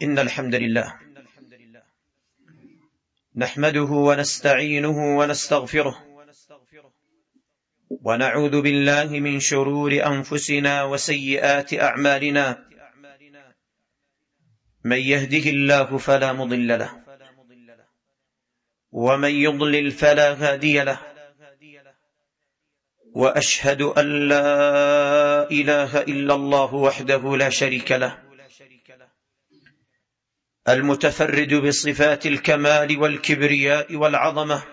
إن الحمد لله نحمده ونستعينه ونستغفره ونعوذ بالله من شرور أنفسنا وسيئات أعمالنا. من يهده الله فلا مضل له ومن يضلل فلا هادي له، وأشهد أن لا إله إلا الله وحده لا شريك له، المتفرد بصفات الكمال والكبرياء والعظمة،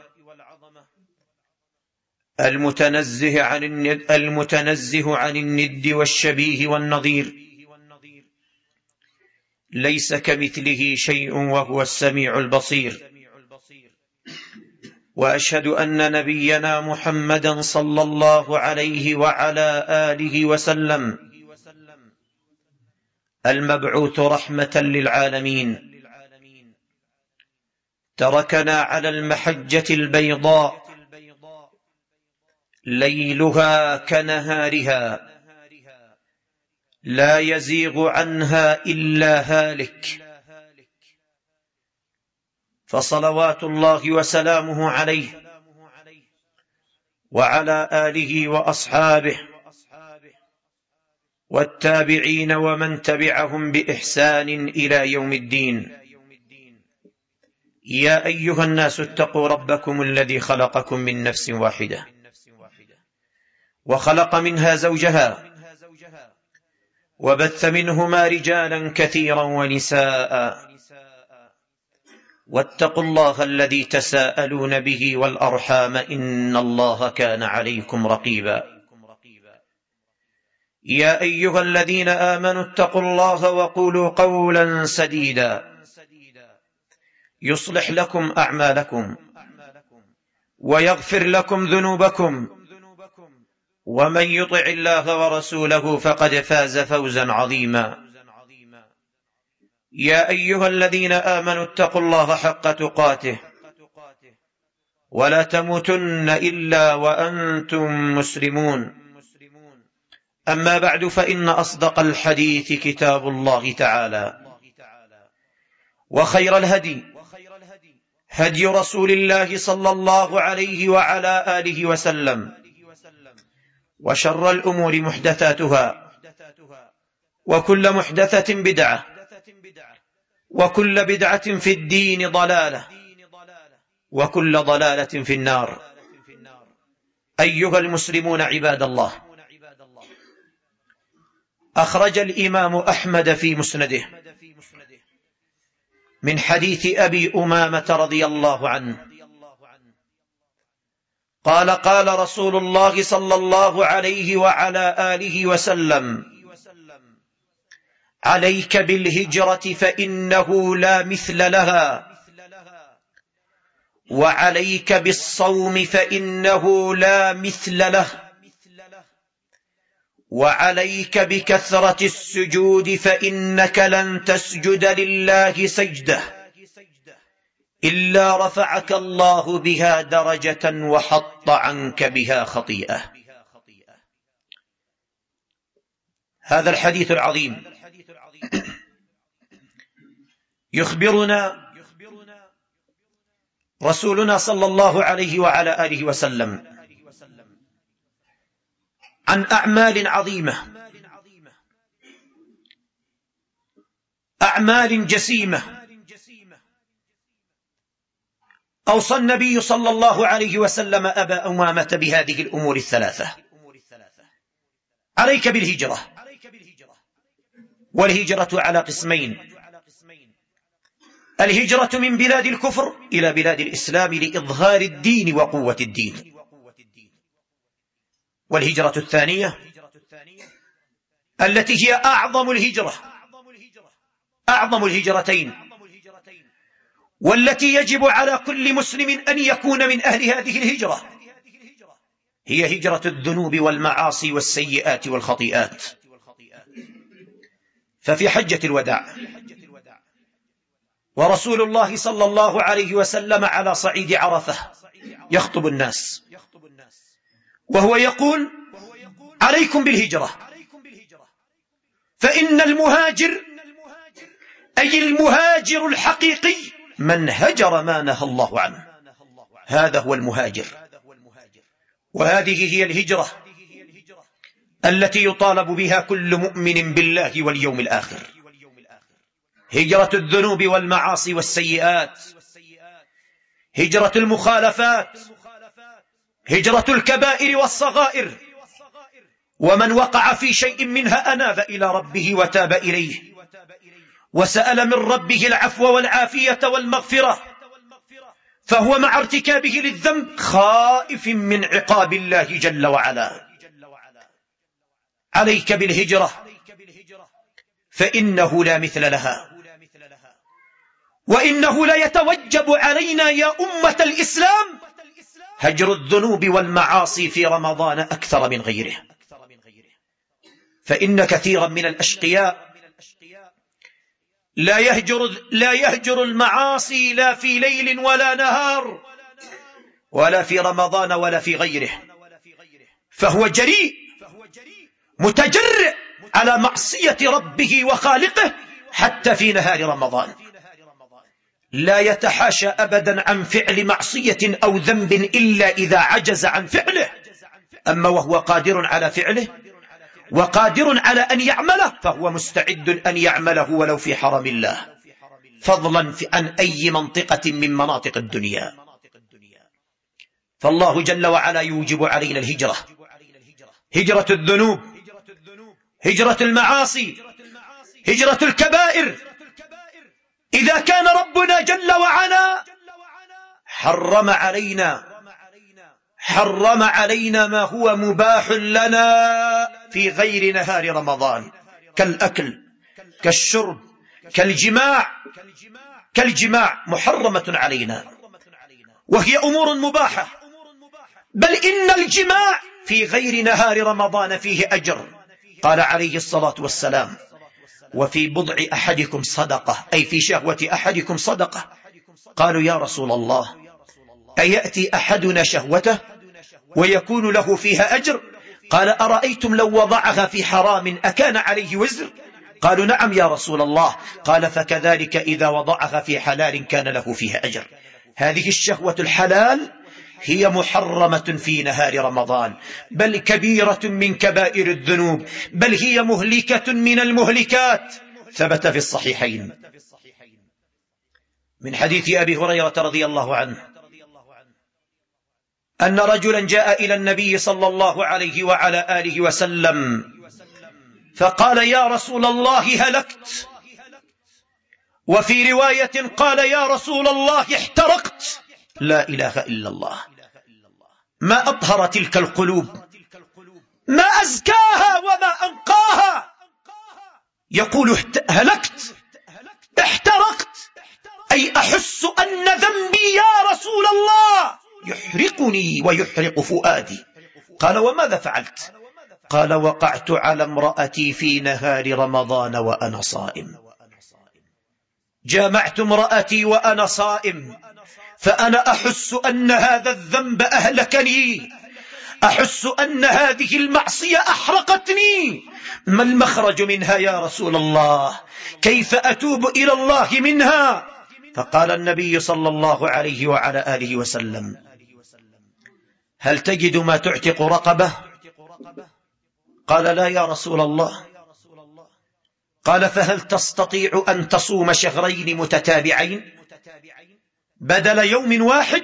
المتنزه عن الند والشبيه والنظير، ليس كمثله شيء وهو السميع البصير. وأشهد أن نبينا محمدا صلى الله عليه وعلى آله وسلم المبعوث رحمة للعالمين، تركنا على المحجة البيضاء ليلها كنهارها، لا يزيغ عنها إلا هالك، فصلوات الله وسلامه عليه وعلى آله وأصحابه والتابعين ومن تبعهم بإحسان إلى يوم الدين. يا أيها الناس اتقوا ربكم الذي خلقكم من نفس واحدة وخلق منها زوجها وبث منهما رجالا كثيرا ونساء، واتقوا الله الذي تساءلون به والأرحام إن الله كان عليكم رقيبا. يا أيها الذين آمنوا اتقوا الله وقولوا قولا سديدا يصلح لكم أعمالكم ويغفر لكم ذنوبكم، ومن يطع الله ورسوله فقد فاز فوزا عظيما. يا أيها الذين آمنوا اتقوا الله حق تقاته ولا تموتن إلا وأنتم مسلمون. أما بعد، فإن أصدق الحديث كتاب الله تعالى، وخير الهدي هدي رسول الله صلى الله عليه وعلى آله وسلم، وشر الأمور محدثاتها، وكل محدثة بدعة، وكل بدعة في الدين ضلالة، وكل ضلالة في النار. أيها المسلمون عباد الله، أخرج الإمام أحمد في مسنده من حديث أبي أمامة رضي الله عنه قال: قال رسول الله صلى الله عليه وعلى آله وسلم: عليك بالهجرة فإنه لا مثل لها، وعليك بالصوم فإنه لا مثل له، وعليك بكثرة السجود فإنك لن تسجد لله سجدة إلا رفعك الله بها درجة وحط عنك بها خطيئة. هذا الحديث العظيم يخبرنا رسولنا صلى الله عليه وعلى آله وسلم عن أعمال عظيمة، أعمال جسيمة، أوصى النبي صلى الله عليه وسلم أبا أمامة بهذه الأمور الثلاثة: عليك بالهجرة. والهجرة على قسمين: الهجرة من بلاد الكفر إلى بلاد الإسلام لإظهار الدين وقوة الدين، والهجرة الثانية التي هي أعظم الهجرة، أعظم الهجرتين، والتي يجب على كل مسلم أن يكون من أهل هذه الهجرة، هي هجرة الذنوب والمعاصي والسيئات والخطيئات. ففي حجة الوداع ورسول الله صلى الله عليه وسلم على صعيد عرفة يخطب الناس، وهو يقول: عليكم بالهجرة، فإن المهاجر أي المهاجر الحقيقي من هجر ما نهى الله عنه، هذا هو المهاجر. وهذه هي الهجرة التي يطالب بها كل مؤمن بالله واليوم الآخر، هجرة الذنوب والمعاصي والسيئات، هجرة المخالفات، هجرة الكبائر والصغائر. ومن وقع في شيء منها أناب إلى ربه وتاب إليه وسأل من ربه العفو والعافية والمغفرة، فهو مع ارتكابه للذنب خائف من عقاب الله جل وعلا. عليك بالهجرة فإنه لا مثل لها، وإنه لا يتوجب علينا يا أمة الإسلام هجر الذنوب والمعاصي في رمضان أكثر من غيره. فإن كثيرا من الأشقياء لا يهجر المعاصي لا في ليل ولا نهار ولا في رمضان ولا في غيره، فهو جريء متجرئ على معصية ربه وخالقه حتى في نهار رمضان، لا يتحاشى أبدا عن فعل معصية أو ذنب إلا إذا عجز عن فعله، أما وهو قادر على فعله وقادر على أن يعمله فهو مستعد أن يعمله ولو في حرم الله، فضلا عن أي منطقة من مناطق الدنيا. فالله جل وعلا يوجب علينا الهجرة، هجرة الذنوب، هجرة المعاصي، هجرة الكبائر. إذا كان ربنا جل وعلا حرم علينا ما هو مباح لنا في غير نهار رمضان كالأكل كالشرب كالجماع محرمة علينا، وهي أمور مباحة، بل إن الجماع في غير نهار رمضان فيه أجر. قال عليه الصلاة والسلام: وفي بضع أحدكم صدقة، أي في شهوة أحدكم صدقة. قالوا: يا رسول الله، أيأتي أحدنا شهوته ويكون له فيها أجر؟ قال: أرأيتم لو وضعها في حرام أكان عليه وزر؟ قالوا: نعم يا رسول الله. قال: فكذلك إذا وضعها في حلال كان له فيها أجر. هذه الشهوة الحلال هي محرمة في نهار رمضان، بل كبيرة من كبائر الذنوب، بل هي مهلكة من المهلكات. ثبت في الصحيحين من حديث أبي هريرة رضي الله عنه أن رجلا جاء إلى النبي صلى الله عليه وعلى آله وسلم فقال: يا رسول الله هلكت، وفي رواية قال: يا رسول الله احترقت. لا إله إلا الله، ما أطهر تلك القلوب، ما أزكاها وما أنقاها. يقول: هلكت، احترقت، أي أحس أن ذنبي يا رسول الله يحرقني ويحرق فؤادي. قال: وماذا فعلت؟ قال: وقعت على امرأتي في نهار رمضان وأنا صائم، جامعت امرأتي وأنا صائم، فأنا أحس أن هذا الذنب أهلكني، أحس أن هذه المعصية أحرقتني، ما المخرج منها يا رسول الله؟ كيف أتوب إلى الله منها؟ فقال النبي صلى الله عليه وعلى آله وسلم: هل تجد ما تعتق رقبة؟ قال: لا يا رسول الله. قال: فهل تستطيع أن تصوم شهرين متتابعين بدل يوم واحد؟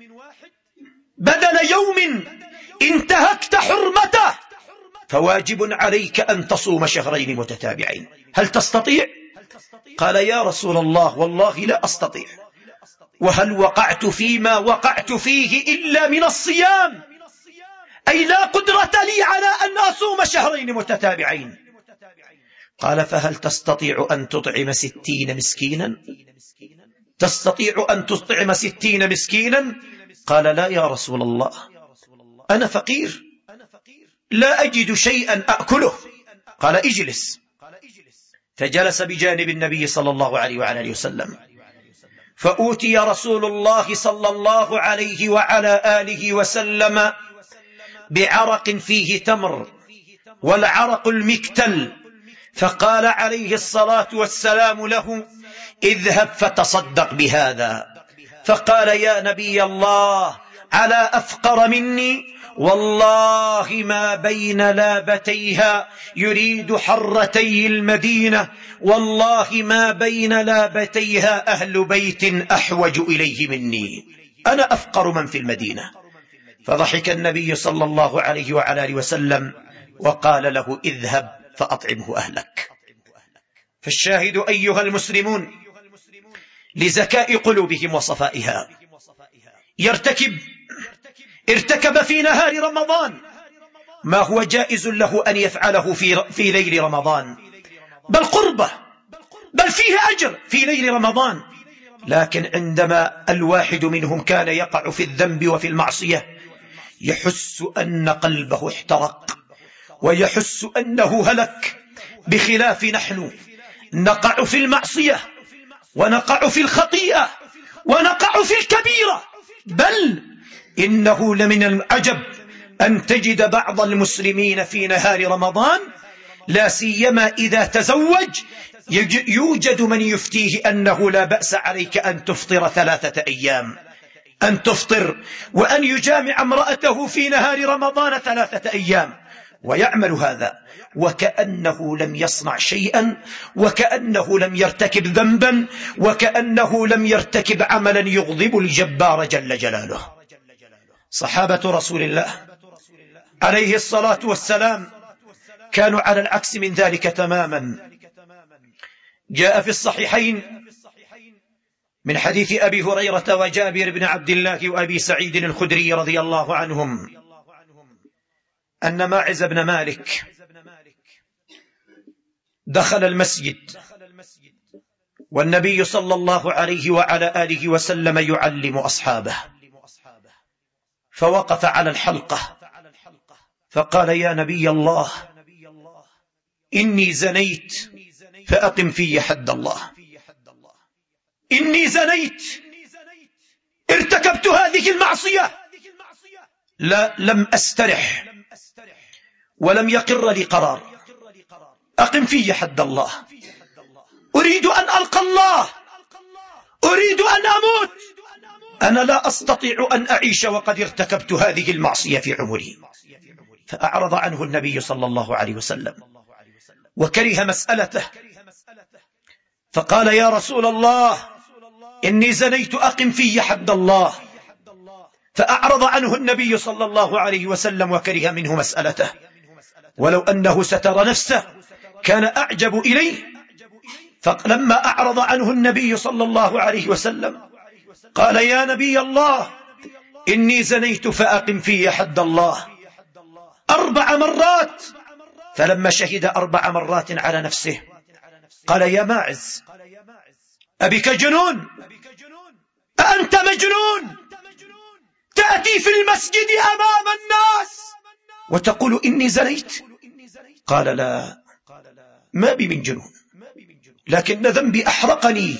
بدل يوم انتهكت حرمته فواجب عليك أن تصوم شهرين متتابعين، هل تستطيع؟ قال: يا رسول الله والله لا أستطيع، وهل وقعت فيما وقعت فيه إلا من الصيام، أي لا قدرة لي على أن أصوم شهرين متتابعين. قال: فهل تستطيع أن تطعم 60 مسكينا؟ تستطيع أن تطعم 60 مسكينا؟ قال: لا يا رسول الله، أنا فقير لا أجد شيئا أأكله. قال: اجلس. فجلس بجانب النبي صلى الله عليه وعلى آله وسلم، فأوتي رسول الله صلى الله عليه وعلى آله وسلم بعرق فيه تمر، والعرق المكتل، فقال عليه الصلاة والسلام له: اذهب فتصدق بهذا. فقال يا نبي الله على أفقر مني؟ والله ما بين لابتيها، يريد حرتي المدينة، والله ما بين لابتيها أهل بيت أحوج إليه مني، أنا أفقر من في المدينة. فضحك النبي صلى الله عليه وعلى آله وسلم وقال له اذهب فأطعمه أهلك. فالشاهد أيها المسلمون لزكاء قلوبهم وصفائها، ارتكب في نهار رمضان ما هو جائز له أن يفعله في ليل رمضان، بل قربة، بل فيه أجر في ليل رمضان. لكن عندما الواحد منهم كان يقع في الذنب وفي المعصية يحس أن قلبه احترق ويحس أنه هلك، بخلاف نحن نقع في المعصية ونقع في الخطيئة ونقع في الكبيرة. بل إنه لمن العجب أن تجد بعض المسلمين في نهار رمضان لا سيما إذا تزوج يوجد من يفتيه أنه لا بأس عليك أن تفطر 3 أيام، أن تفطر وأن يجامع امرأته في نهار رمضان 3 أيام، ويعمل هذا وكأنه لم يصنع شيئا، وكأنه لم يرتكب ذنبا، وكأنه لم يرتكب عملا يغضب الجبار جل جلاله. صحابة رسول الله عليه الصلاة والسلام كانوا على العكس من ذلك تماما. جاء في الصحيحين من حديث أبي هريرة وجابر بن عبد الله وأبي سعيد الخدري رضي الله عنهم أن ماعز بن مالك دخل المسجد والنبي صلى الله عليه وعلى آله وسلم يعلم أصحابه، فوقف على الحلقة فقال يا نبي الله إني زنيت فأقم في حد الله، إني زنيت، ارتكبت هذه المعصية، لم أسترح ولم يقر لي قرار، أقم في حد الله، أريد أن ألقى الله، أريد أن أموت، أنا لا أستطيع أن أعيش وقد ارتكبت هذه المعصية في عمري. فأعرض عنه النبي صلى الله عليه وسلم وكره مسألته، فقال يا رسول الله إني زنيت أقم في حد الله. فأعرض عنه النبي صلى الله عليه وسلم وكره منه مسألته، ولو أنه ستر نفسه كان أعجب إليه. فلما أعرض عنه النبي صلى الله عليه وسلم قال يا نبي الله إني زنيت فأقم في حد الله 4 مرات. فلما شهد 4 مرات على نفسه قال يا ماعز أبك جنون؟ أأنت مجنون؟ تأتي في المسجد أمام الناس وتقول إني زنيت؟ قال لا، ما بي من جنون، لكن ذنبي أحرقني،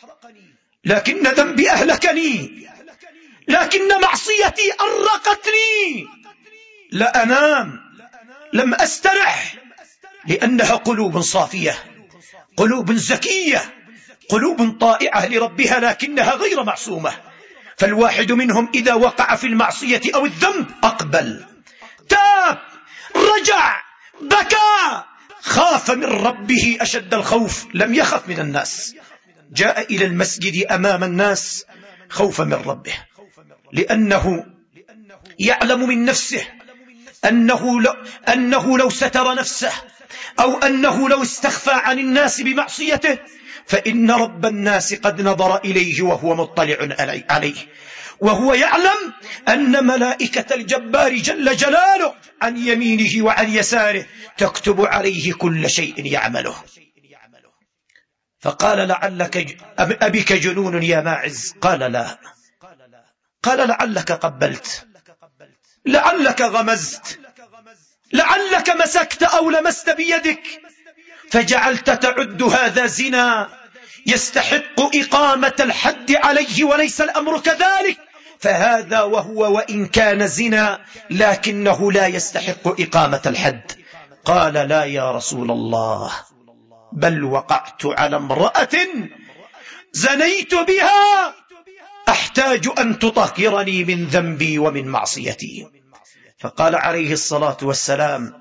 لكن ذنبي أهلكني، لكن معصيتي أرقتني، لا أنام، لم أسترح، لأنها قلوب صافية، قلوب زكية، قلوب طائعة لربها لكنها غير معصومة. فالواحد منهم إذا وقع في المعصية أو الذنب أقبل، تاب، رجع، بكى، خاف من ربه أشد الخوف، لم يخف من الناس، جاء إلى المسجد أمام الناس خوفا من ربه، لأنه يعلم من نفسه أنه لو ستر نفسه أو أنه لو استخفى عن الناس بمعصيته فإن رب الناس قد نظر إليه وهو مطلع عليه، وهو يعلم أن ملائكة الجبار جل جلاله عن يمينه وعن يساره تكتب عليه كل شيء يعمله. فقال لعلك أبك جنون يا ماعز؟ قال لا. قال لعلك قبلت، لعلك غمزت، لعلك مسكت أو لمست بيدك فجعلت تعد هذا زنا يستحق إقامة الحد عليه وليس الأمر كذلك، فهذا وهو وإن كان زنا لكنه لا يستحق إقامة الحد. قال لا يا رسول الله، بل وقعت على امرأة زنيت بها أحتاج أن تطهرني من ذنبي ومن معصيتي. فقال عليه الصلاة والسلام: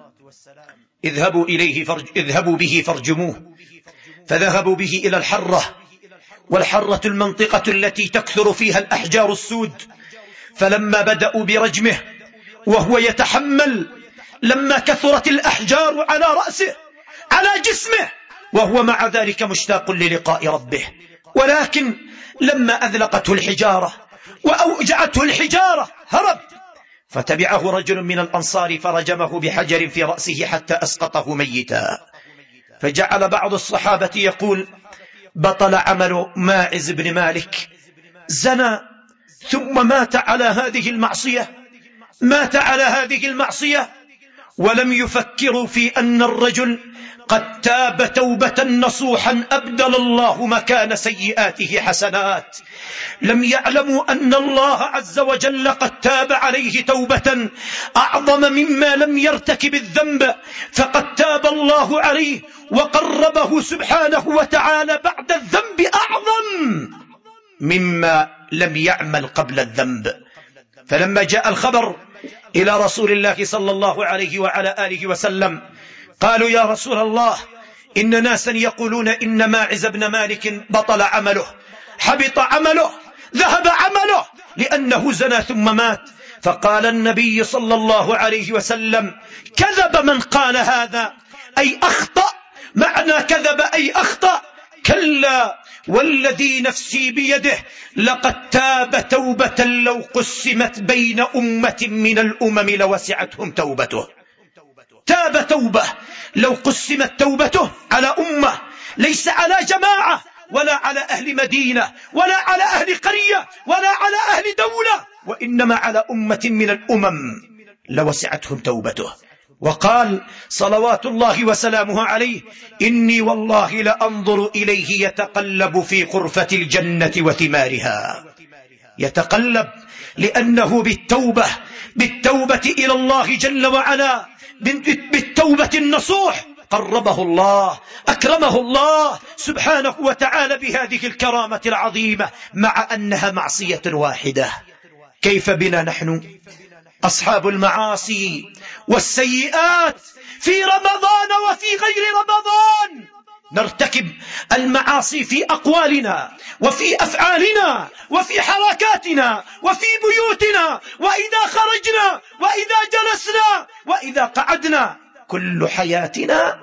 اذهبوا به فارجموه. فذهبوا به إلى الحرة، والحرة المنطقة التي تكثر فيها الأحجار السود. فلما بدأوا برجمه وهو يتحمل، لما كثرت الأحجار على رأسه على جسمه، وهو مع ذلك مشتاق للقاء ربه، ولكن لما أذلقته الحجارة وأوجعته الحجارة هرب. فتبعه رجل من الأنصار فرجمه بحجر في رأسه حتى أسقطه ميتا. فجعل بعض الصحابة يقول: بطل عمل ماعز بن مالك، زنى ثم مات على هذه المعصية، مات على هذه المعصية. ولم يفكروا في أن الرجل قد تاب توبة نصوحا أبدل الله مكان سيئاته حسنات. لم يعلموا أن الله عز وجل قد تاب عليه توبة أعظم مما لم يرتكب الذنب، فقد تاب الله عليه وقربه سبحانه وتعالى بعد الذنب أعظم مما لم يعمل قبل الذنب. فلما جاء الخبر إلى رسول الله صلى الله عليه وعلى آله وسلم قالوا: يا رسول الله، إن ناسا يقولون إن ماعز بن مالك بطل عمله، حبط عمله، ذهب عمله لأنه زنى ثم مات. فقال النبي صلى الله عليه وسلم: كذب من قال هذا، أي أخطأ. معنى كذب أي أخطأ. كلا والذي نفسي بيده لقد تاب توبة لو قسمت بين أمة من الأمم لوسعتهم توبته. تاب توبة لو قسمت توبته على أمة، ليس على جماعة ولا على أهل مدينة ولا على أهل قرية ولا على أهل دولة، وإنما على أمة من الأمم لوسعتهم توبته. وقال صلوات الله وسلامه عليه: إني والله لأنظر إليه يتقلب في غرفة الجنة وثمارها. يتقلب لأنه بالتوبة إلى الله جل وعلا، بالتوبة النصوح، قربه الله، أكرمه الله سبحانه وتعالى بهذه الكرامة العظيمة، مع أنها معصية واحدة. كيف بنا نحن أصحاب المعاصي والسيئات في رمضان وفي غير رمضان؟ نرتكب المعاصي في أقوالنا وفي أفعالنا وفي حركاتنا وفي بيوتنا، وإذا خرجنا وإذا جلسنا وإذا قعدنا، كل حياتنا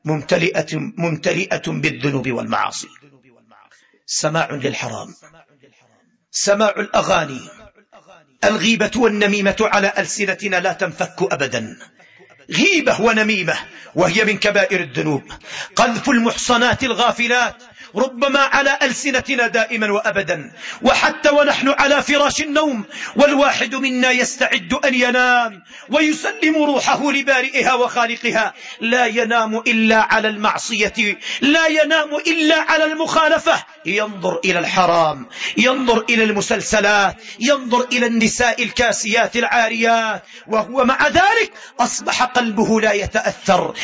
ممتلئة بالذنوب والمعاصي. سماع للحرام، سماع الأغاني، الغيبة والنميمة على ألسنتنا لا تنفك أبدا. غيبة ونميمة وهي من كبائر الذنوب. قذف المحصنات الغافلات ربما على ألسنتنا دائما وأبدا، وحتى ونحن على فراش النوم والواحد منا يستعد أن ينام ويسلم روحه لبارئها وخالقها، لا ينام إلا على المعصية، لا ينام إلا على المخالفة. ينظر إلى الحرام، ينظر إلى المسلسلات، ينظر إلى النساء الكاسيات العاريات، وهو مع ذلك أصبح قلبه لا يتأثر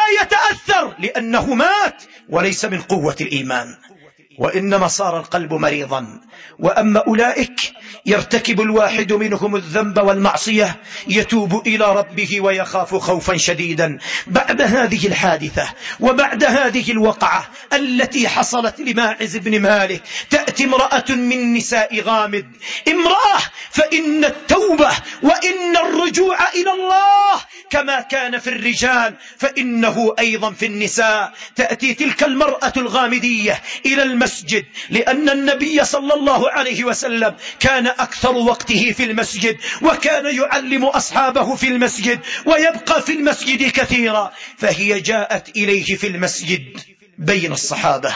لأنه مات وليس من قوة الإيمان، وإنما صار القلب مريضا. وأما أولئك يرتكب الواحد منهم الذنب والمعصية، يتوب إلى ربه ويخاف خوفا شديدا. بعد هذه الحادثة وبعد هذه الوقعة التي حصلت لماعز بن مالك، تأتي امرأة من نساء غامد، امرأة، فإن التوبة وإن الرجوع إلى الله كما كان في الرجال فإنه أيضا في النساء. تأتي تلك المرأة الغامدية إلى المسجد، لأن النبي صلى الله عليه وسلم كان أكثر وقته في المسجد، وكان يعلم أصحابه في المسجد ويبقى في المسجد كثيرا. فهي جاءت إليه في المسجد بين الصحابة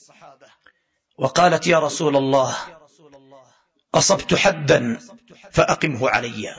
وقالت: يا رسول الله، أصبت حدا فأقمه علي.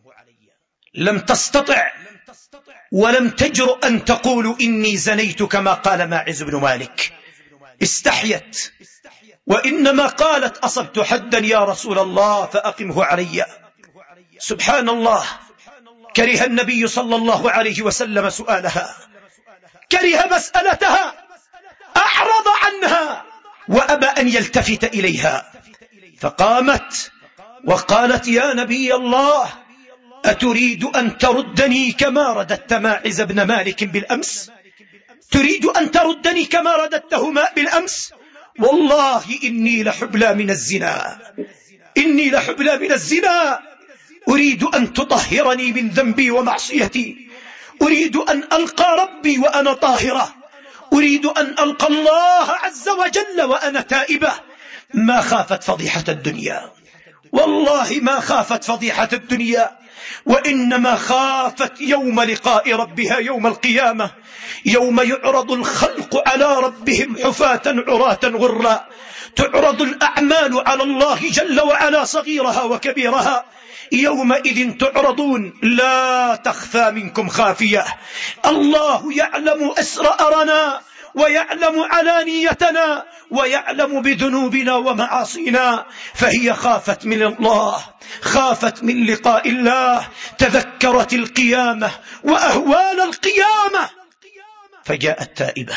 لم تستطع ولم تجرؤ أن تقول إني زنيت كما قال ماعز بن مالك، استحيت، وإنما قالت: أصبت حدا يا رسول الله فأقمه علي. سبحان الله، كره النبي صلى الله عليه وسلم سؤالها، كره مسألتها، أعرض عنها وأبى أن يلتفت إليها، فقامت وقالت: يا نبي الله، أتريد أن تردني كما رددت ماعز بن مالك بالأمس؟ تريد أن تردني كما رددته بالأمس؟ والله إني لحبلى من الزنا، إني لحبلى من الزنا. أريد أن تطهرني من ذنبي ومعصيتي، أريد أن ألقى ربي وأنا طاهرة، أريد أن ألقى الله عز وجل وأنا تائبة. ما خافت فضيحة الدنيا، والله ما خافت فضيحة الدنيا، وإنما خافت يوم لقاء ربها يوم القيامة، يوم يعرض الخلق على ربهم حفاة عراة غرا، تعرض الأعمال على الله جل وعلا صغيرها وكبيرها. يومئذ تعرضون لا تخفى منكم خافية. الله يعلم أسرارنا ويعلم علانيتنا ويعلم بذنوبنا ومعاصينا، فهي خافت من الله، خافت من لقاء الله، تذكرت القيامة وأهوال القيامة فجاءت تائبة.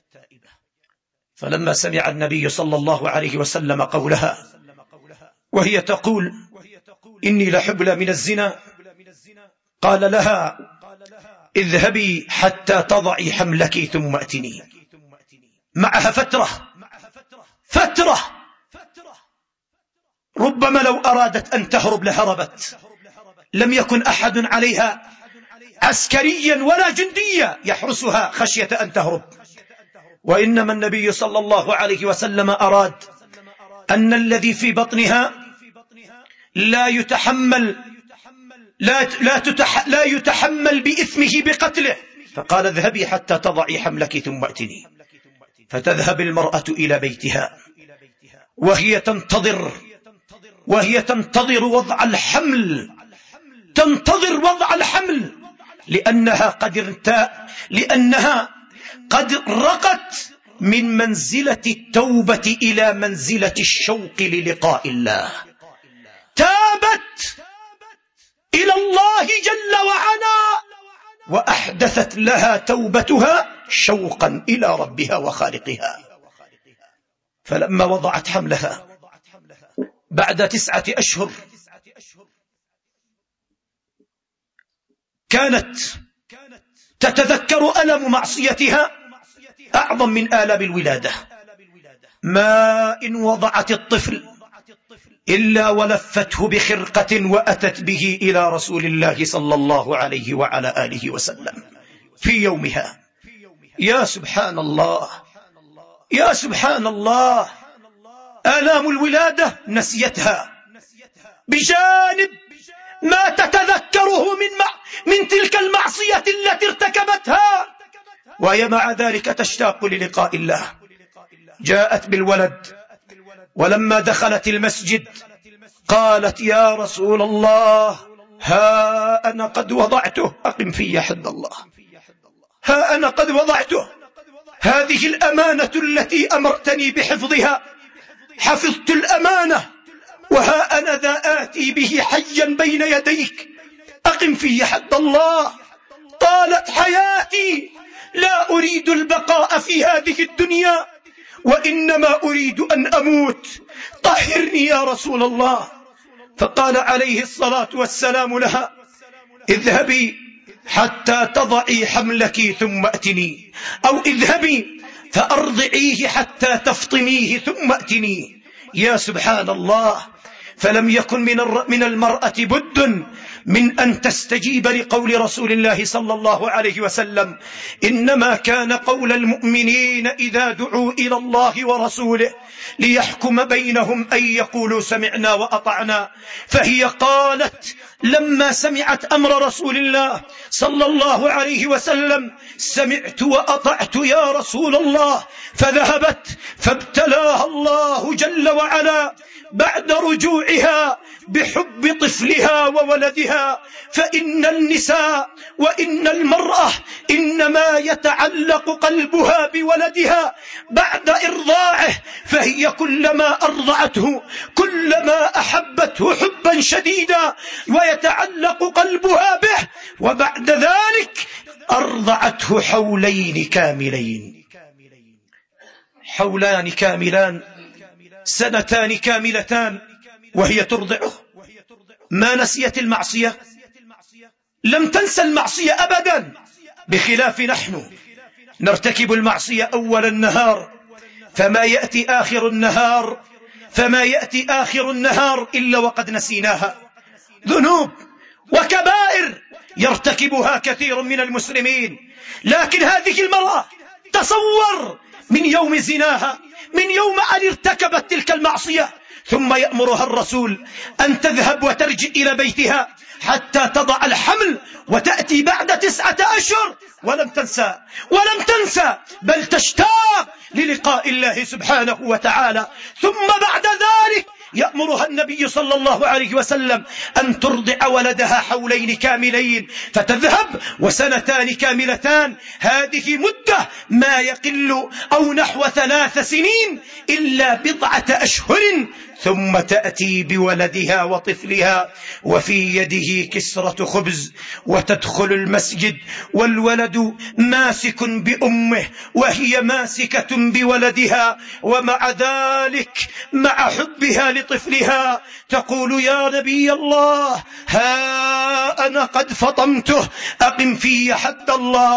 فلما سمع النبي صلى الله عليه وسلم قولها وهي تقول: إني لحبلى من الزنا، قال لها: اذهبي حتى تضعي حملك ثم أتني. معها فترة ربما لو أرادت أن تهرب لهربت، لم يكن أحد عليها عسكريا ولا جنديا يحرسها خشية أن تهرب، وإنما النبي صلى الله عليه وسلم أراد أن الذي في بطنها لا يتحمل بإثمه بقتله، فقال: اذهبي حتى تضعي حملك ثم أتني. فتذهب المرأة إلى بيتها وهي تنتظر وضع الحمل، لأنها قد رقت من منزلة التوبة إلى منزلة الشوق للقاء الله، تابت إلى الله جل وعلا وأحدثت لها توبتها شوقا إلى ربها وخالقها. فلما وضعت حملها بعد 9 أشهر كانت تتذكر ألم معصيتها أعظم من آلام الولادة. ما إن وضعت الطفل إلا ولفته بخرقة وأتت به إلى رسول الله صلى الله عليه وعلى آله وسلم في يومها. يا سبحان الله، يا سبحان الله، آلام الولادة نسيتها بجانب ما تتذكره من تلك المعصية التي ارتكبتها، وهي مع ذلك تشتاق للقاء الله. جاءت بالولد، ولما دخلت المسجد قالت: يا رسول الله، ها أنا قد وضعته، أقم في حد الله، ها أنا قد وضعته، هذه الأمانة التي أمرتني بحفظها، حفظت الأمانة، وها أنا ذا آتي به حيا بين يديك، أقم في حد الله. طالت حياتي، لا أريد البقاء في هذه الدنيا، وإنما أريد أن أموت، طهرني يا رسول الله. فقال عليه الصلاة والسلام لها: اذهبي حتى تضعي حملك ثم أتني، أو اذهبي فأرضعيه حتى تفطميه ثم أتني. يا سبحان الله، فلم يكن من المرأة بد من أن تستجيب لقول رسول الله صلى الله عليه وسلم. إنما كان قول المؤمنين إذا دعوا إلى الله ورسوله ليحكم بينهم أن يقولوا سمعنا وأطعنا. فهي قالت لما سمعت أمر رسول الله صلى الله عليه وسلم: سمعت وأطعت يا رسول الله. فذهبت فابتلاها الله جل وعلا بعد رجوعها بحب طفلها وولدها. فإن النساء وإن المرأة إنما يتعلق قلبها بولدها بعد إرضاعه، فهي كلما أرضعته كلما أحبته حبا شديدا ويتعلق قلبها به، وبعد ذلك أرضعته حولين كاملين. حولان كاملان، سنتان كاملتان وهي ترضعه. ما نسيت المعصية، لم تنسى المعصية أبدا، بخلاف نحن نرتكب المعصية أول النهار، فما يأتي آخر النهار إلا وقد نسيناها. ذنوب وكبائر يرتكبها كثير من المسلمين، لكن هذه المرأة تصور من يوم زناها، من يوم أن ارتكبت تلك المعصية، ثم يأمرها الرسول أن تذهب وترجع إلى بيتها حتى تضع الحمل وتأتي بعد 9 أشهر ولم تنسى بل تشتاق للقاء الله سبحانه وتعالى. ثم بعد ذلك يأمرها النبي صلى الله عليه وسلم أن ترضع ولدها حولين كاملين، فتذهب وسنتان كاملتان. هذه مدة ما يقل أو نحو 3 سنين إلا 1 أشهر، ثم تأتي بولدها وطفلها وفي يده كسرة خبز وتدخل المسجد والولد ماسك بأمه وهي ماسكة بولدها، ومع ذلك مع حبها لطفلها تقول: يا نبي الله، ها أنا قد فطمته، أقم في حد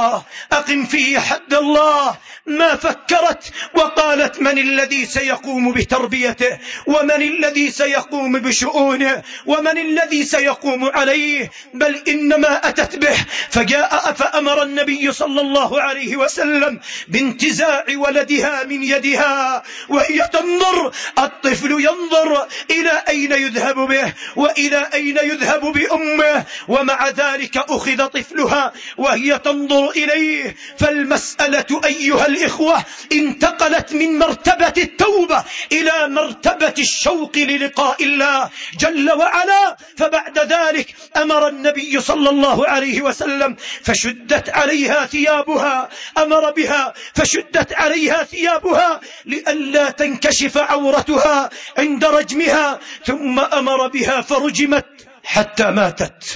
الله. ما فكرت وقالت: من الذي سيقوم بتربيته، ومن الذي سيقوم بشؤونه، ومن الذي سيقوم عليه؟ بل إنما أتت به. فأمر النبي صلى الله عليه وسلم بانتزاع ولدها من يدها وهي تنظر. الطفل ينظر إلى أين يذهب به وإلى أين يذهب بأمه، ومع ذلك أخذ طفلها وهي تنظر إليه. فالمسألة أيها الإخوة انتقلت من مرتبة التوبة إلى مرتبة الشوق للقاء الله جل وعلا. فبعد ذلك أمر النبي صلى الله عليه وسلم فشدت عليها ثيابها، أمر بها فشدت عليها ثيابها لئلا تنكشف عورتها عند رجمها، ثم أمر بها فرجمت حتى ماتت.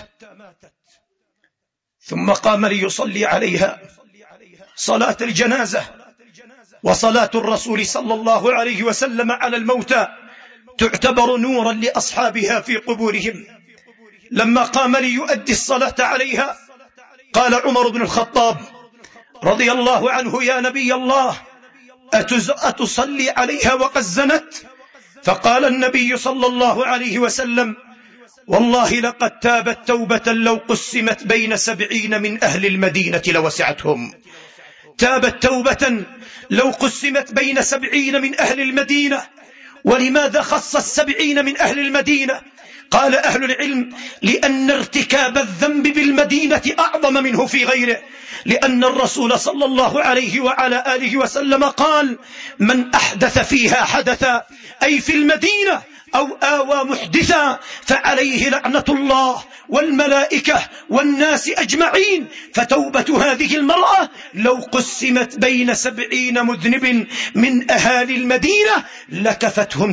ثم قام ليصلي عليها صلاة الجنازة. وصلاة الرسول صلى الله عليه وسلم على الموتى تعتبر نورا لأصحابها في قبورهم. لما قام ليؤدي الصلاة عليها قال عمر بن الخطاب رضي الله عنه: يا نبي الله، أتصلي عليها وقد زنت؟ فقال النبي صلى الله عليه وسلم: والله لقد تابت توبة لو قسمت بين 70 من أهل المدينة لوسعتهم. تابت توبة لو قسمت بين 70 من أهل المدينة. ولماذا خص 70 من أهل المدينة؟ قال أهل العلم: لأن ارتكاب الذنب بالمدينة أعظم منه في غيره، لأن الرسول صلى الله عليه وعلى آله وسلم قال: من أحدث فيها حدثا، أي في المدينة، أو آوى محدثا، فعليه لعنة الله والملائكة والناس أجمعين. فتوبة هذه المرأة لو قسمت بين 70 مذنب من أهالي المدينة لكفتهم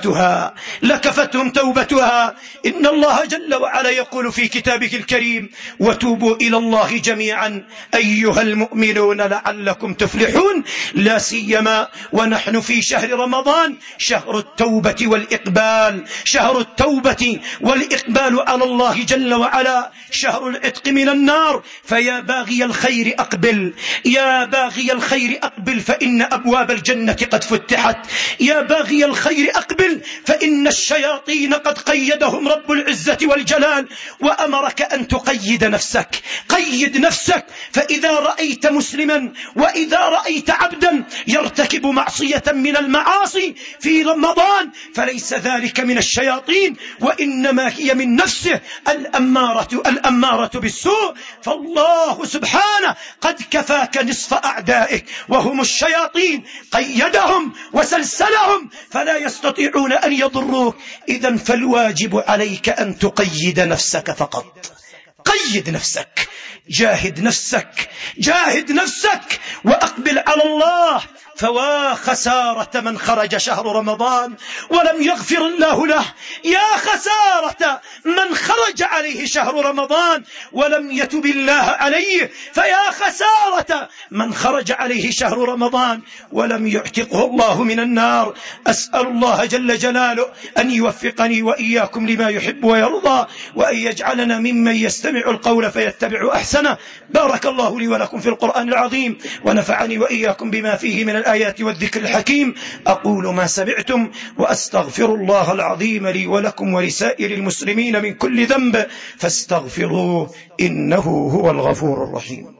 توبتها. إن الله جل وعلا يقول في كتابه الكريم: وتوبوا إلى الله جميعا أيها المؤمنون لعلكم تفلحون. لا سيما ونحن في شهر رمضان، شهر التوبة والإقبال، شهر التوبة والإقبال على الله جل وعلا، شهر العتق من النار. فيا باغي الخير أقبل، يا باغي الخير أقبل، فإن أبواب الجنة قد فتحت. يا باغي الخير أقبل، فإن الشياطين قد قيدهم رب العزة والجلال، وأمرك أن تقيد نفسك. قيد نفسك، فإذا رأيت مسلما وإذا رأيت عبدا يرتكب معصية من المعاصي في رمضان فليس ذلك من الشياطين، وإنما هي من نفسه الأمارة بالسوء. فالله سبحانه قد كفاك نصف أعدائك وهم الشياطين، قيدهم وسلسلهم فلا يستطيعون أن يضروك. إذن فالواجب عليك أن تقيد نفسك فقط. قيد نفسك، جاهد نفسك وأقبل على الله. فوا خسارة من خرج شهر رمضان ولم يغفر الله له، يا خسارة من خرج عليه شهر رمضان ولم يتب الله عليه، فيا خسارة من خرج عليه شهر رمضان ولم يعتقه الله من النار. أسأل الله جل جلاله أن يوفقني وإياكم لما يحب ويرضى، وأن يجعلنا ممن يستمع القول فيتبع أحسنه. بارك الله لي ولكم في القرآن العظيم، ونفعني وإياكم بما فيه من الآيات والذكر الحكيم. أقول ما سمعتم وأستغفر الله العظيم لي ولكم ولسائر المسلمين من كل ذنب، فاستغفروه إنه هو الغفور الرحيم.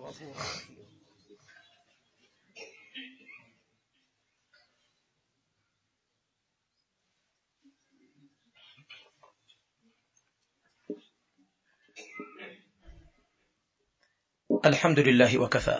الحمد لله وكفى،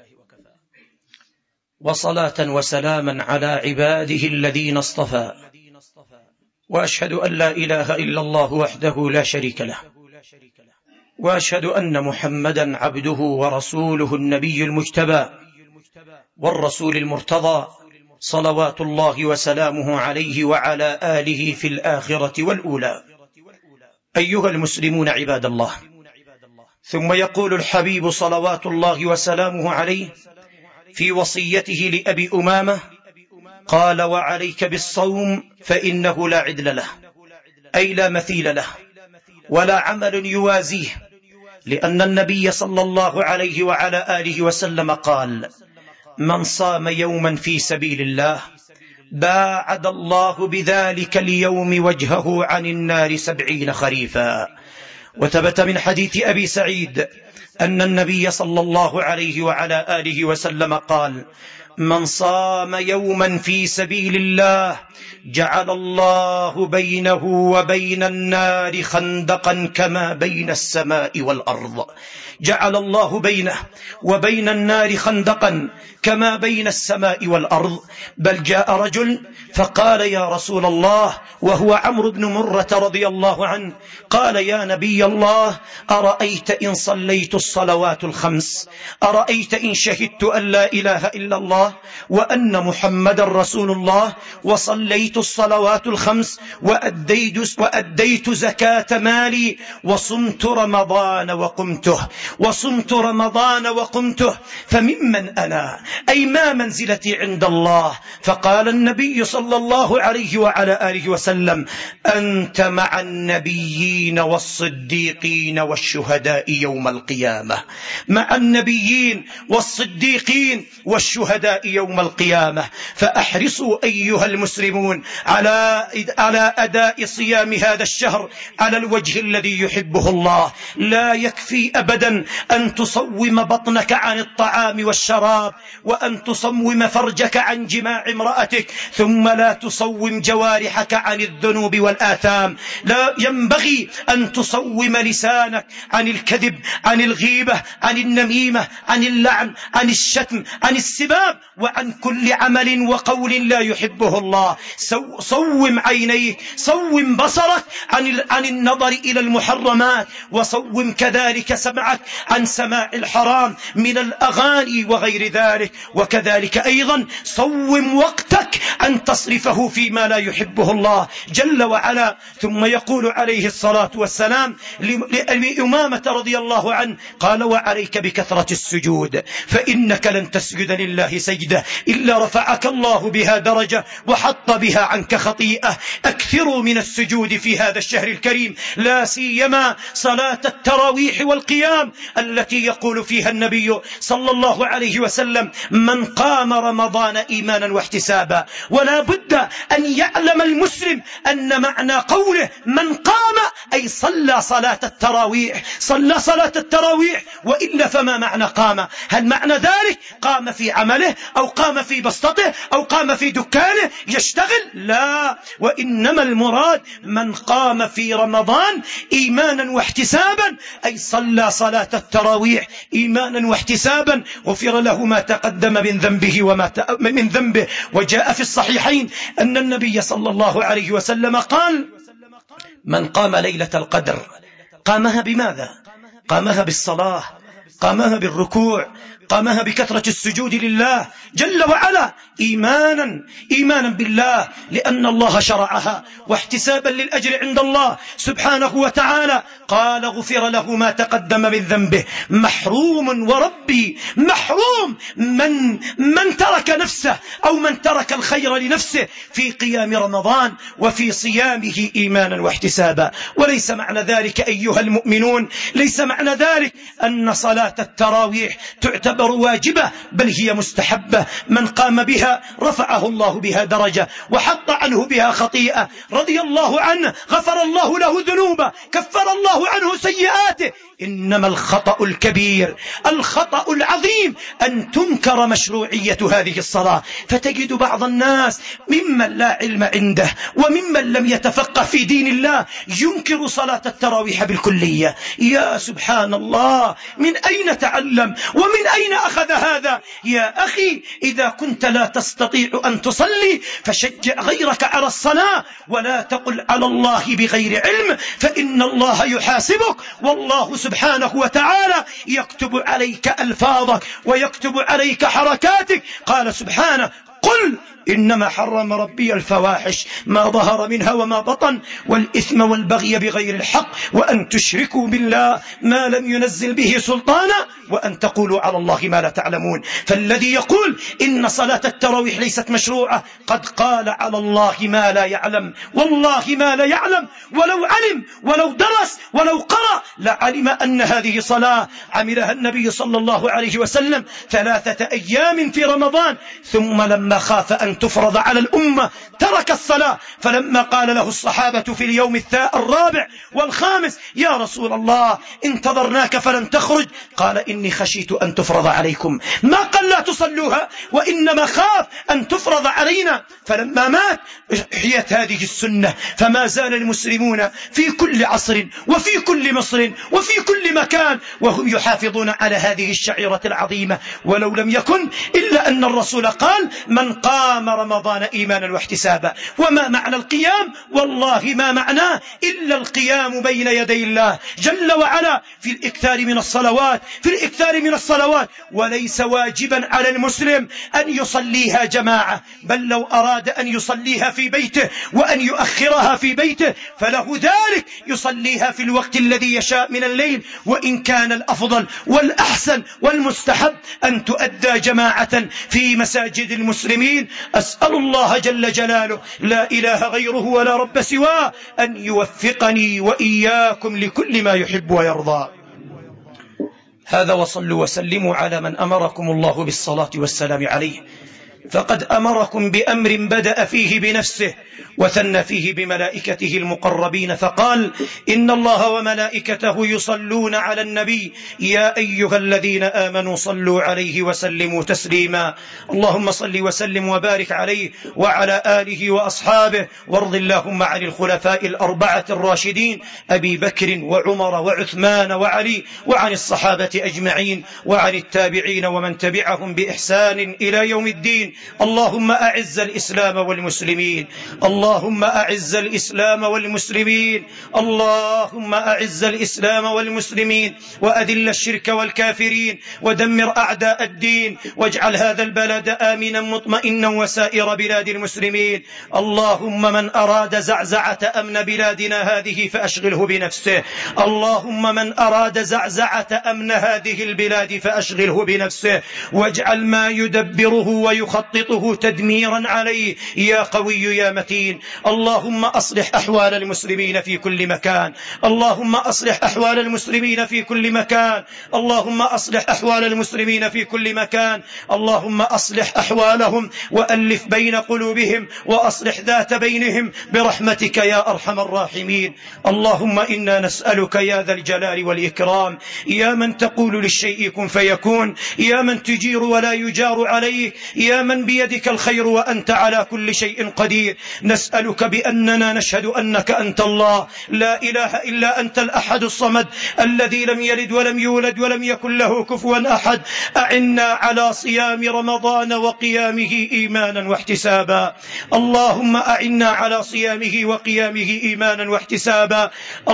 وصلاة وسلاما على عباده الذين اصطفى، وأشهد أن لا إله إلا الله وحده لا شريك له، وأشهد أن محمدا عبده ورسوله النبي المجتبى والرسول المرتضى، صلوات الله وسلامه عليه وعلى آله في الآخرة والأولى. أيها المسلمون عباد الله، ثم يقول الحبيب صلوات الله وسلامه عليه في وصيته لأبي أمامة، قال: وعليك بالصوم فإنه لا عدل له، أي لا مثيل له ولا عمل يوازيه، لأن النبي صلى الله عليه وعلى آله وسلم قال: من صام يوما في سبيل الله باعد الله بذلك اليوم وجهه عن النار 70 خريفا. وثبت من حديث أبي سعيد أن النبي صلى الله عليه وعلى آله وسلم قال: من صام يوما في سبيل الله جعل الله بينه وبين النار خندقا كما بين السماء والأرض. جعل الله بينه وبين النار خندقا كما بين السماء والأرض. بل جاء رجل فقال: يا رسول الله، وهو عمرو بن مرة رضي الله عنه، قال: يا نبي الله، أرأيت إن صليت الصلوات الخمس، أرأيت إن شهدت أن لا إله إلا الله وأن محمد رسول الله، وصليت الصلوات الخمس وأديت زكاة مالي، وصمت رمضان وقمته، فممن أنا؟ أي ما منزلتي عند الله؟ فقال النبي صلى الله عليه وعلى آله وسلم: أنت مع النبيين والصديقين والشهداء يوم القيامة. مع النبيين والصديقين والشهداء يوم القيامة. فأحرصوا أيها المسلمون على أداء صيام هذا الشهر على الوجه الذي يحبه الله. لا يكفي أبدا أن تصوم بطنك عن الطعام والشراب، وأن تصوم فرجك عن جماع امرأتك، ثم لا تصوم جوارحك عن الذنوب والآثام. لا ينبغي أن تصوم لسانك عن الكذب، عن الغيبة، عن النميمة، عن اللعن، عن الشتم، عن السباب، وعن كل عمل وقول لا يحبه الله. صوم عينيك، صوم بصرك عن النظر إلى المحرمات، وصوم كذلك سمعك عن سماع الحرام من الأغاني وغير ذلك. وكذلك أيضا صوم وقتك أن تصرفه فيما لا يحبه الله جل وعلا. ثم يقول عليه الصلاة والسلام لأبي أمامة رضي الله عنه، قال: وعليك بكثرة السجود، فإنك لن تسجد لله سجدة إلا رفعك الله بها درجة وحط بها عنك خطيئة. أكثروا من السجود في هذا الشهر الكريم، لا سيما صلاة التراويح والقيام التي يقول فيها النبي صلى الله عليه وسلم: من قام رمضان إيمانا واحتسابا. ولا بد أن يعلم المسلم أن معنى قوله من قام أي صلى صلاة التراويح، صلى صلاة التراويح. وإلا فما معنى قام؟ هل معنى ذلك قام في عمله، أو قام في بسطته، أو قام في دكانه يشتغل؟ لا، وإنما المراد من قام في رمضان إيمانا واحتسابا، أي صلى صلاة التراويح إيمانا واحتسابا، غفر له ما تقدم من ذنبه. وجاء في الصحيحين أن النبي صلى الله عليه وسلم قال: من قام ليلة القدر، قامها بماذا؟ قامها بالصلاة، قامها بالركوع، قامها بكثرة السجود لله جل وعلا إيمانا بالله، لأن الله شرعها واحتسابا للأجر عند الله سبحانه وتعالى. قال غفر له ما تقدم من ذنبه. محروم وربي محروم من ترك نفسه أو من ترك الخير لنفسه في قيام رمضان وفي صيامه إيمانا واحتسابا. وليس معنى ذلك أيها المؤمنون، ليس معنى ذلك أن صلاة التراويح تعتبر واجبة، بل هي مستحبة. من قام بها رفعه الله بها درجة وحط عنه بها خطيئة، رضي الله عنه، غفر الله له ذنوبه، كفر الله عنه سيئاته. إنما الخطأ الكبير، الخطأ العظيم أن تنكر مشروعية هذه الصلاة، فتجد بعض الناس ممن لا علم عنده وممن لم يتفقه في دين الله ينكر صلاة التراويح بالكلية. يا سبحان الله، من أين تعلم ومن أين أخذ هذا؟ يا أخي، إذا كنت لا تستطيع أن تصلي فشجع غيرك على الصلاة، ولا تقل على الله بغير علم، فإن الله يحاسبك، والله سبحانه وتعالى يكتب عليك ألفاظك ويكتب عليك حركاتك. قال سبحانه: قل إنما حرم ربي الفواحش ما ظهر منها وما بطن والإثم والبغي بغير الحق وأن تشركوا بالله ما لم ينزل به سلطانا وأن تقولوا على الله ما لا تعلمون. فالذي يقول إن صلاة التراويح ليست مشروعة قد قال على الله ما لا يعلم، والله ما لا يعلم. ولو علم ولو درس ولو قرأ لعلم أن هذه صلاة عملها النبي صلى الله عليه وسلم 3 أيام في رمضان، ثم لما خاف أن تفرض على الأمة ترك الصلاة. فلما قال له الصحابة في اليوم 4 و5: يا رسول الله انتظرناك فلم تخرج، قال: إني خشيت أن تفرض عليكم. ما قال لا تصلوها، وإنما خاف أن تفرض علينا. فلما مات احيت هذه السنة، فما زال المسلمون في كل عصر وفي كل مصر وفي كل مكان وهم يحافظون على هذه الشعيرة العظيمة، ولو لم يكن إلا أن الرسول قال: من قام رمضان إيمانا واحتسابا. وما معنى القيام؟ والله ما معناه إلا القيام بين يدي الله جل وعلا في الإكثار من الصلوات، وليس واجبا على المسلم أن يصليها جماعة، بل لو أراد أن يصليها في بيته وأن يؤخرها في بيته فله ذلك، يصليها في الوقت الذي يشاء من الليل. وإن كان الأفضل والأحسن والمستحب أن تؤدى جماعة في مساجد المسلمين. أسأل الله جل جلاله لا إله غيره ولا رب سواه أن يوفقني وإياكم لكل ما يحب ويرضى. هذا، وصلوا وسلموا على من أمركم الله بالصلاة والسلام عليه، فقد أمركم بأمر بدأ فيه بنفسه وثنى فيه بملائكته المقربين، فقال: إن الله وملائكته يصلون على النبي يا أيها الذين آمنوا صلوا عليه وسلموا تسليما. اللهم صل وسلم وبارك عليه وعلى آله وأصحابه، وارض اللهم عن الخلفاء ال4 الراشدين أبي بكر وعمر وعثمان وعلي، وعن الصحابة أجمعين، وعن التابعين ومن تبعهم بإحسان إلى يوم الدين. اللهم أعز الإسلام والمسلمين، اللهم أعز الإسلام والمسلمين، اللهم أعز الإسلام والمسلمين، وأذل الشرك والكافرين، ودمر أعداء الدين، واجعل هذا البلد آمنا مطمئنا وسائر بلاد المسلمين. اللهم من أراد زعزعة أمن بلادنا هذه فأشغله بنفسه، اللهم من أراد زعزعة أمن هذه البلاد فأشغله بنفسه، واجعل ما يدبره ويخططه تدميرا عليه يا قوي يا متين. اللهم أصلح أحوال المسلمين في كل مكان، اللهم أصلح أحوال المسلمين في كل مكان، اللهم أصلح أحوال المسلمين في كل مكان، اللهم أصلح أحوالهم وألف بين قلوبهم وأصلح ذات بينهم برحمتك يا أرحم الراحمين. اللهم إنا نسألك يا ذا الجلال والإكرام، يا من تقول للشيء كن فيكون، يا من تجير ولا يجار عليك، يا من من بيدك الخير وأنت على كل شيء قدير. نسألك بأننا نشهد أنك أنت الله لا إله إلا أنت الأحد الصمد الذي لم يلد ولم يولد ولم يكن له كفوا أحد. أعنا على صيام رمضان وقيامه إيمانا واحتسابا. اللهم أعنا على صيامه وقيامه إيمانا واحتسابا.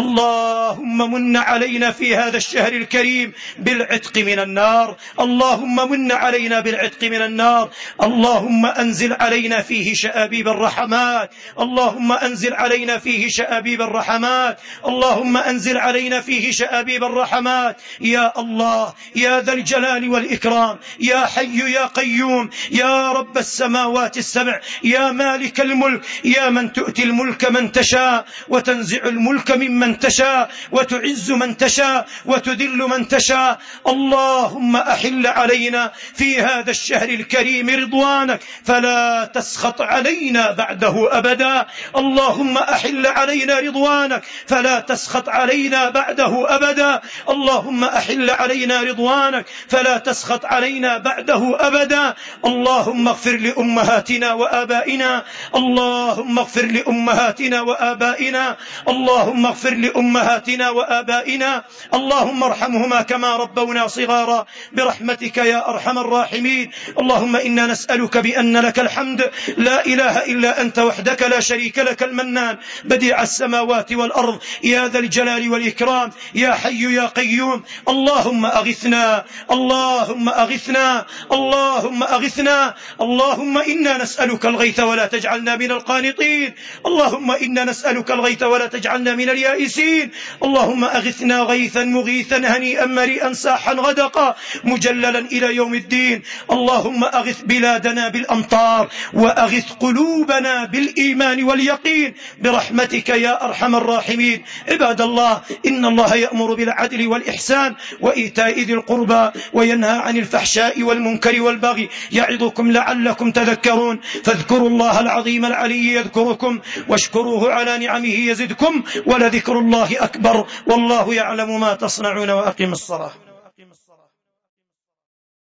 اللهم من علينا في هذا الشهر الكريم بالعتق من النار. اللهم من علينا بالعتق من النار. اللهم أنزل علينا فيه شآبيب الرحمات. اللهم أنزل علينا فيه شآبيب الرحمات. اللهم أنزل علينا فيه شآبيب الرحمات. يا الله يا ذا الجلال والإكرام، يا حي يا قيوم، يا رب السماوات السبع، يا مالك الملك، يا من تؤتي الملك من تشاء وتنزع الملك ممن تشاء وتعز من تشاء وتذل من تشاء. اللهم أحل علينا في هذا الشهر الكريم رضوانك فلا تسخط علينا بعده أبدا. اللهم أحل علينا رضوانك فلا تسخط علينا بعده أبدا. اللهم أحل علينا رضوانك فلا تسخط علينا بعده أبدا. اللهم اغفر لأمهاتنا وآبائنا. اللهم اغفر لأمهاتنا وآبائنا. اللهم اغفر لأمهاتنا وآبائنا. اللهم ارحمهما كما ربونا صغارا برحمتك يا أرحم الراحمين. اللهم إنا نسألك بأن لك الحمد لا إله إلا أنت وحدك لا شريك لك المنان بديع السماوات والأرض يا ذا الجلال والإكرام يا حي يا قيوم. اللهم أغثنا. اللهم أغثنا. اللهم أغثنا. اللهم إنا نسألك الغيث ولا تجعلنا من القانطين. اللهم إنا نسألك الغيث ولا تجعلنا من اليائسين. اللهم أغثنا غيثا مغيثا هنيئا مريئا ساحا غدقا مجللا إلى يوم الدين. اللهم أغث بلادنا بالأمطار وأغث قلوبنا بالإيمان واليقين برحمتك يا أرحم الراحمين. عباد الله إن الله يأمر بالعدل والإحسان وإيتاء ذي القربى وينهى عن الفحشاء والمنكر والبغي يعظكم لعلكم تذكرون. فاذكروا الله العظيم العلي يذكركم واشكروه على نعمه يزدكم ولذكر الله أكبر والله يعلم ما تصنعون. وأقم الصلاة.